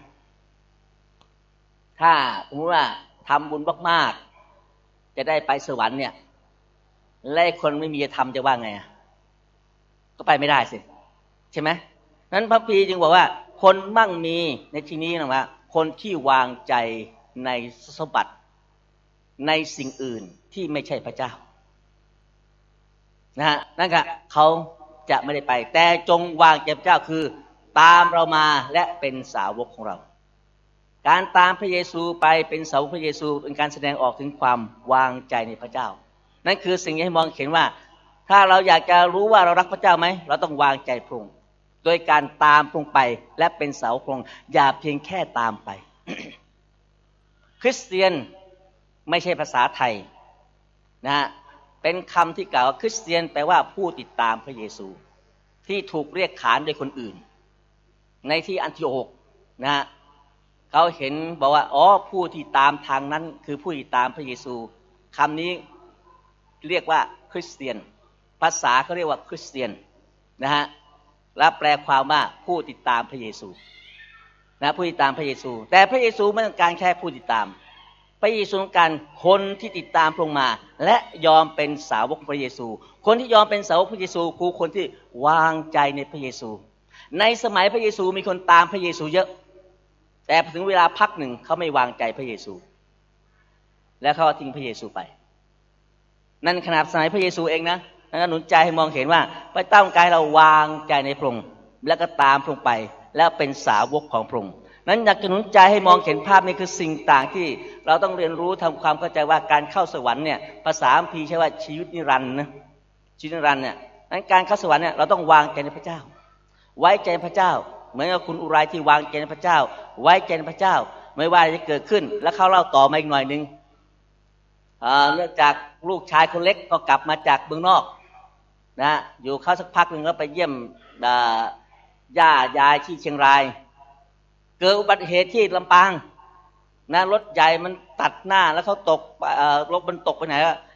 ถ้าสมมติว่าทำบุญมากๆจะได้ไปสวรรค์เนี่ยและคนไม่มีจะทำจะว่าไงอ่ะก็ไปไม่ได้สิใช่ไหมนั้นพระพีจึงบอกว่าคนมั่งมีในที่นี้นะว่าคนที่วางใจในสมบัติในสิ่งอื่นที่ไม่ใช่พระเจ้านะฮะนั่นก็เขาจะไม่ได้ไปแต่จงวางใจพระเจ้าคือตามเรามาและเป็นสาวกของเราการตามพระเยซูไปเป็นสาวกพระเยซูเป็นการแสดงออกถึงความวางใจในพระเจ้านั่นคือสิ่งที่ให้มองเห็นว่าถ้าเราอยากจะรู้ว่าเรารักพระเจ้าไหมเราต้องวางใจพระองค์โดยการตามพระองค์ไปและเป็นสาวกพระองค์อย่าเพียงแค่ตามไป คริสเตียนไม่ใช่ภาษาไทยนะฮะเป็นคำที่กล่าวว่าคริสเตียนแปลว่าผู้ติดตามพระเยซูที่ถูกเรียกขานโดยคนอื่นในที่อันทิโอกนะฮะเขาเห็นบอกว่าอ๋อผู้ที่ตามทางนั้นคือผู้ที่ตามพระเยซูคำนี้เรียกว่าคริสเตียนภาษาเขาเรียกว่าคริสเตียนนะฮะและแปลความว่าผู้ติดตามพระเยซูนะผู้ติดตามพระเยซูแต่พระเยซูไม่ต้องการแค่ผู้ติดตามพระเยซูต้องการคนที่ติดตามพระองค์มาและยอมเป็นสาวกพระเยซูคนที่ยอมเป็นสาวกพระเยซูคือคนที่วางใจในพระเยซูในสมัยพระเยซูมีคนตามพระเยซูเยอะแต่ถึงเวลาพักหนึ่งเขาไม่วางใจพระเยซูและเขาทิ้งพระเยซูไปนั่นขนาดสมัยพระเยซูเองนะนั่นก็หนุนใจให้มองเห็นว่าพระเจ้าต้องการเราวางใจในพระองค์แล้วก็ตามพระองค์ไปแล้วเป็นสาวกของพระองค์นั้นอยากจะหนุนใจให้มองเห็นภาพนี้คือสิ่งต่างที่เราต้องเรียนรู้ทำความเข้าใจว่าการเข้าสวรรค์เนี่ยภาษาคัมภีร์ใช้ว่าชีวิตนิรันดร์นะชีวิตนิรันดร์เนี่ยนั้นการเข้าสวรรค์เนี่ยเราต้องวางใจในพระเจ้าไว้ใจพระเจ้าเหมือนกับคุณอุไรที่วางใจในพระเจ้าไว้ใจในพระเจ้าไม่ว่าจะเกิดขึ้นแล้วเขาเล่าต่อมาอีกหน่อยนึงเนื่องจากลูกชายคนเล็กก็กลับมาจากเมืองนอกนะอยู่เข้าสักพักนึงแล้วไปเยี่ยมย่ายายที่เชียงรายเกิดอุบัติเหตุที่ลำปางนะรถใหญ่มันตัดหน้าแล้วเขาตกรถมันตกไปไหน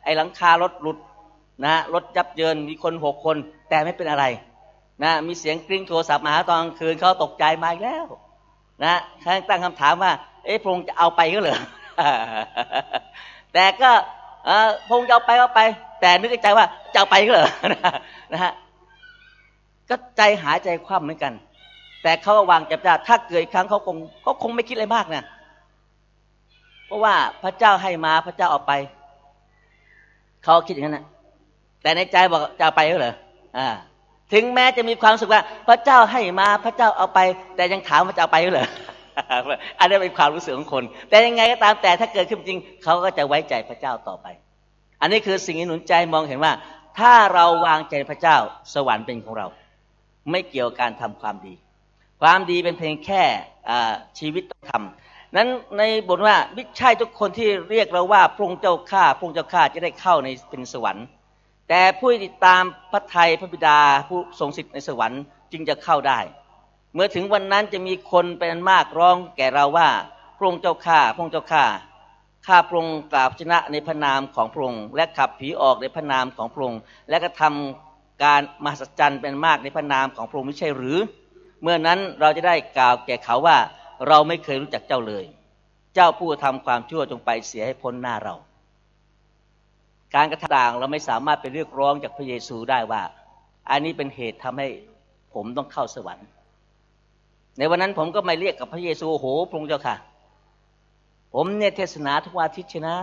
ไอ้หลังคารถหลุดนะรถยับเยินมีคนหกคนแต่ไม่เป็นอะไรนะมีเสียงกริ้งโทรศัพท์มาหาตอนกลางคืนเขาตกใจมาอีกแล้วนะเขาตั้งคำถามว่าเอ๊ะพระองค์จะเอาไปก็เหรอ แต่ก็พระองค์จะเอาไปเอาไปแต่นึกในใจว่าจะเอาไปก็เหรอ นะฮะก็ใจหายใจคว่ำเหมือนกันแต่เขาวางใจพระเจ้าถ้าเกิดครั้งเขาคงเขาคงไม่คิดอะไรมากนะเพราะว่าพระเจ้าให้มาพระเจ้าเอาไปเขาคิดอย่างนั้นนะแต่ในใจบอกจะเอาไปก็เหรออ่าถึงแม้จะมีความรู้สึกว่าพระเจ้าให้มาพระเจ้าเอาไปแต่ยังถามว่าจะเอาไปก็เหรอ อันนี้เป็นความรู้สึกของคนแต่ยังไงก็ตามแต่ถ้าเกิดขึ้นจริงเขาก็จะไว้ใจพระเจ้าต่อไปอันนี้คือสิ่งที่หนุนใจมองเห็นว่าถ้าเราวางใจพระเจ้าสวรรค์เป็นของเราไม่เกี่ยวกับการทำความดีความดีเป็นเพียงแค่ชีวิตต้องทำนั้นในบทว่าไม่ใช่ทุกคนที่เรียกเราว่าพระองค์เจ้าข้าพระองค์เจ้าข้าจะได้เข้าในเป็นสวรรค์แต่ผู้ติดตามพระทัยพระบิดาผู้ทรงสิทธิ์ในสวรรค์จึงจะเข้าได้เมื่อถึงวันนั้นจะมีคนเป็นอันมากร้องแก่เราว่าพระองค์เจ้าข้าพระองค์เจ้าข้าข้าพระองค์กราบชนะในพระนามของพระองค์และขับผีออกในพระนามของพระองค์และก็ทำการมหัศจรรย์เป็นมากในพระนามของพระองค์ไม่ใช่หรือเมื่อนั้นเราจะได้กล่าวแก่เขาว่าเราไม่เคยรู้จักเจ้าเลยเจ้าผู้ทำความชั่วจงไปเสียให้พ้นหน้าเราการกระทำต่างเราไม่สามารถไปเรียกร้องจากพระเยซูได้ว่าอันนี้เป็นเหตุทำให้ผมต้องเข้าสวรรค์ในวันนั้นผมก็ไม่เรียกกับพระเยซูโอ้โหพระองค์เจ้าค่ะผมเนี่ยเทศนาทุกวันอาทิตย์ใช่นะ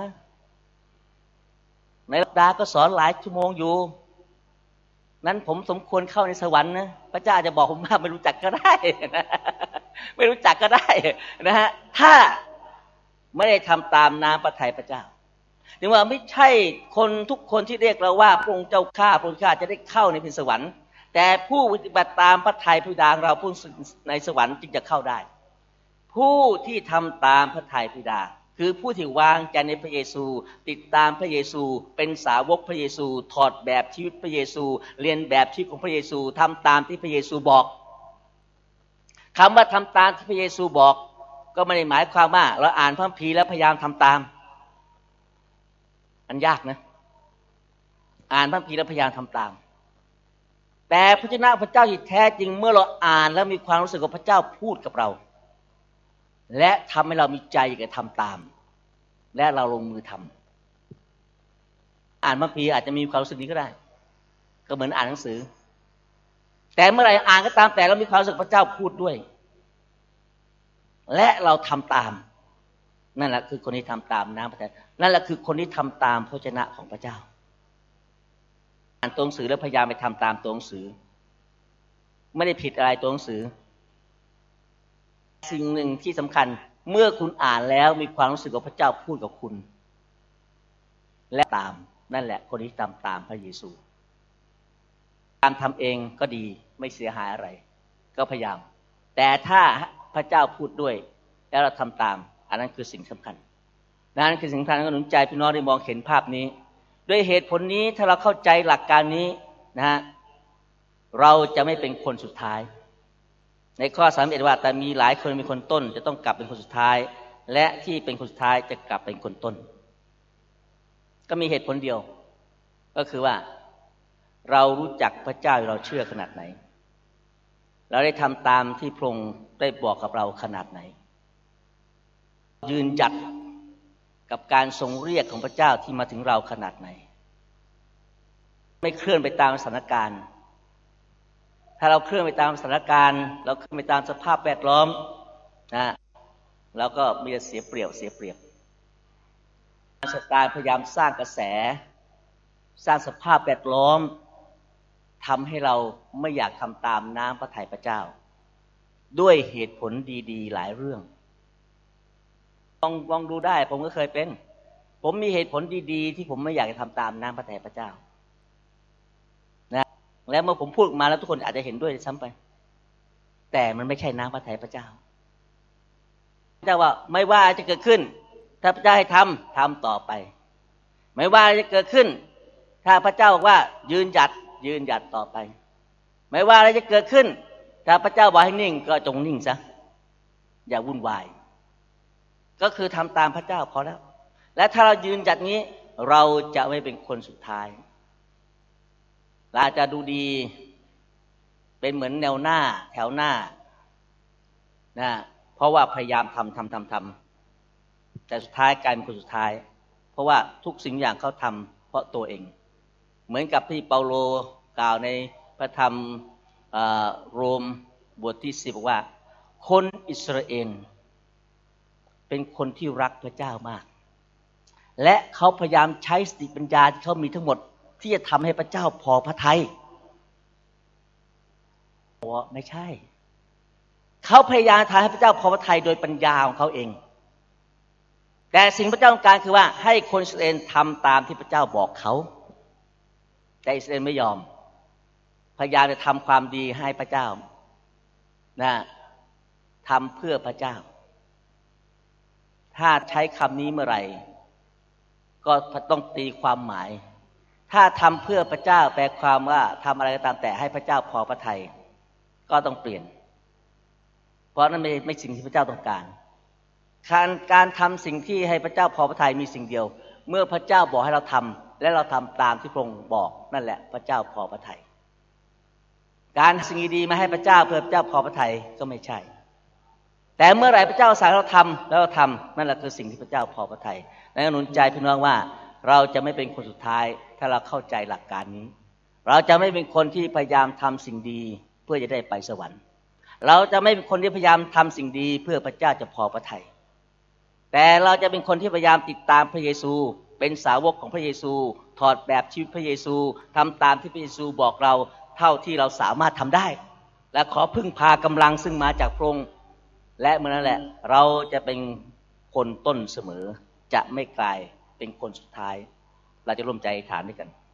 ในสัปดาห์ก็สอนหลายชั่วโมงอยู่นั้นผมสมควรเข้าในสวรรค์นะพระเจ้าจะบอกผมว่าไม่รู้จักก็ได้นะไม่รู้จักก็ได้นะฮะถ้าไม่ได้ทำตามน้ำพระทัยพระเจ้าถึงว่าไม่ใช่คนทุกคนที่เรียกเราว่าพระองค์เจ้าข้าพระองค์ข้าจะได้เข้าในเป็นสวรรค์แต่ผู้ปฏิบัติตามพระทัยพระบิดาเราผู้ในสวรรค์จึงจะเข้าได้ผู้ที่ทำตามพระทัยพระบิดาคือผู้ที่วางใจในพระเยซูติดตามพระเยซูเป็นสาวกพระเยซูถอดแบบชีวิตพระเยซูเรียนแบบชีวิตของพระเยซูทำตามที่พระเยซูบอกคำว่าทำตามที่พระเยซูบอกก็ไม่ได้หมายความว่าเราอ่านพระคัมภีร์แล้วพยายามทำตามอันยากนะอ่านพระคัมภีร์แล้วพยายามทำตามแต่พระเจ้าพระเจ้าที่แท้จริงเมื่อเราอ่านแล้วมีความรู้สึกว่าพระเจ้าพูดกับเราและทำให้เรามีใจอยากจะทำตามและเราลงมือทำอ่านพระคัมภีร์อาจจะมีความรู้สึกนี้ก็ได้ก็เหมือนอ่านหนังสือแต่เมื่อไหร่อ่านก็ตามแต่เรามีความรู้สึกพระเจ้าพูดด้วยและเราทำตามนั่นแหละคือคนที่ทำตามน้ำพระทัยนั่นแหละคือคนที่ทำตามพระวจนะของพระเจ้าอ่านตัวหนังสือแล้วพยายามไปทำตามตัวหนังสือไม่ได้ผิดอะไรตัวหนังสือสิ่งหนึ่งที่สำคัญเมื่อคุณอ่านแล้วมีความรู้สึกว่าพระเจ้าพูดกับคุณและตามนั่นแหละคนที่ทำตามพระเยซูการทำเองก็ดีไม่เสียหายอะไรก็พยายามแต่ถ้าพระเจ้าพูดด้วยแล้วเราทำตามอันนั้นคือสิ่งสำคัญนั่นคือสิ่งสำคัญก็หนุนใจพี่น้องได้มองเห็นภาพนี้ด้วยเหตุผลนี้ถ้าเราเข้าใจหลักการนี้นะฮะเราจะไม่เป็นคนสุดท้ายในข้อสามสิบเอ็ดว่าแต่มีหลายคนเป็นคนต้นจะต้องกลับเป็นคนสุดท้ายและที่เป็นคนสุดท้ายจะกลับเป็นคนต้นก็มีเหตุผลเดียวก็คือว่าเรารู้จักพระเจ้าเราเชื่อขนาดไหนเราได้ทำตามที่พระองค์ได้บอกกับเราขนาดไหนยืนหยัดกับการทรงเรียกของพระเจ้าที่มาถึงเราขนาดไหนไม่เคลื่อนไปตามสถานการณ์ถ้าเราเคลื่อนไปตามสถานการณ์เราเคลื่อนไปตามสภาพแวดล้อมนะเราก็มีแต่เสียเปรียบเสียเปรียบสตาร์พยายามสร้างกระแสสร้างสภาพแวดล้อมทำให้เราไม่อยากทำตามน้ำพระทัยพระเจ้าด้วยเหตุผลดีๆหลายเรื่องลองลองดูได้ผมก็เคยเป็นผมมีเหตุผลดีๆที่ผมไม่อยากจะทำตามน้ำพระทัยพระเจ้านะแล้วเมื่อผมพูดมาแล้วทุกคนอาจจะเห็นด้วยซ้ำไปแต่มันไม่ใช่น้ำพระทัยพระเจ้าพระเจ้าว่าไม่ว่าจะเกิดขึ้นถ้าพระเจ้าให้ทำทำต่อไปไม่ว่าจะเกิดขึ้นถ้าพระเจ้าบอกว่ายืนหยัดยืนหยัดต่อไปไม่ว่าอะไรจะเกิดขึ้นถ้าพระเจ้าบอกให้นิ่งก็จงนิ่งซะอย่าวุ่นวายก็คือทำตามพระเจ้าพอแล้วและถ้าเรายืนหยัดนี้เราจะไม่เป็นคนสุดท้ายเราจะดูดีเป็นเหมือนแนวหน้าแถวหน้านะเพราะว่าพยายามทำทำทำทำแต่สุดท้ายกลายเป็นคนสุดท้ายเพราะว่าทุกสิ่งอย่างเขาทำเพราะตัวเองเหมือนกับที่เปาโลกล่าวในพระธรรมโรมบทที่สิบบอกว่าคนอิสราเอลเป็นคนที่รักพระเจ้ามากและเขาพยายามใช้สติปัญญาที่เขามีทั้งหมดที่จะทำให้พระเจ้าพอพระทัยไม่ใช่เขาพยายามทำให้พระเจ้าพอพระทัยโดยปัญญาของเขาเองแต่สิ่งพระเจ้าต้องการคือว่าให้คนอิสราเอลทำตามที่พระเจ้าบอกเขาแต่อิสราเอลไม่ยอมพยายามจะทำความดีให้พระเจ้านะทำเพื่อพระเจ้าถ้าใช้คำนี้เมื่อไหร่ก็ต้องตีความหมายถ้าทำเพื่อพระเจ้าแปลความว่าทำอะไรก็ตามแต่ให้พระเจ้าพอพระทัยก็ต้องเปลี่ยนเพราะนั้นไม่ไม่สิ่งที่พระเจ้าต้องการการการทำสิ่งที่ให้พระเจ้าพอพระทัยมีสิ่งเดียวเมื่อพระเจ้าบอกให้เราทำและเราทำตามที่พระองค์บอกนั่นแหละพระเจ้าพอพระทัยการสิ่งดีๆมาให้พระเจ้าเพื่อพระเจ้าพอพระทัยก็ไม่ใช่แต่เมื่อไหร่พระเจ้าสั่งเราทำแล้วเราทำนั่นแหละคือสิ่งที่พระเจ้าพอพระทัยและหนุนใจพี่น้องว่าเราจะไม่เป็นคนสุดท้ายถ้าเราเข้าใจหลักการนี้เราจะไม่เป็นคนที่พยายามทำสิ่งดีเพื่อจะได้ไปสวรรค์เราจะไม่เป็นคนที่พยายามทำสิ่งดีเพื่อพระเจ้าจะพอพระทัยแต่เราจะเป็นคนที่พยายามติดตามพระเยซูเป็นสาวกของพระเยซูถอดแบบชีวิตพระเยซูทำตามที่พระเยซูบอกเราเท่าที่เราสามารถทำได้และขอพึ่งพากำลังซึ่งมาจากพระองค์และเมื่อนั้นแหละเราจะเป็นคนต้นเสมอจะไม่กลายเป็นคนสุดท้ายเราจะร่วมใจอธิษฐานด้วยกัน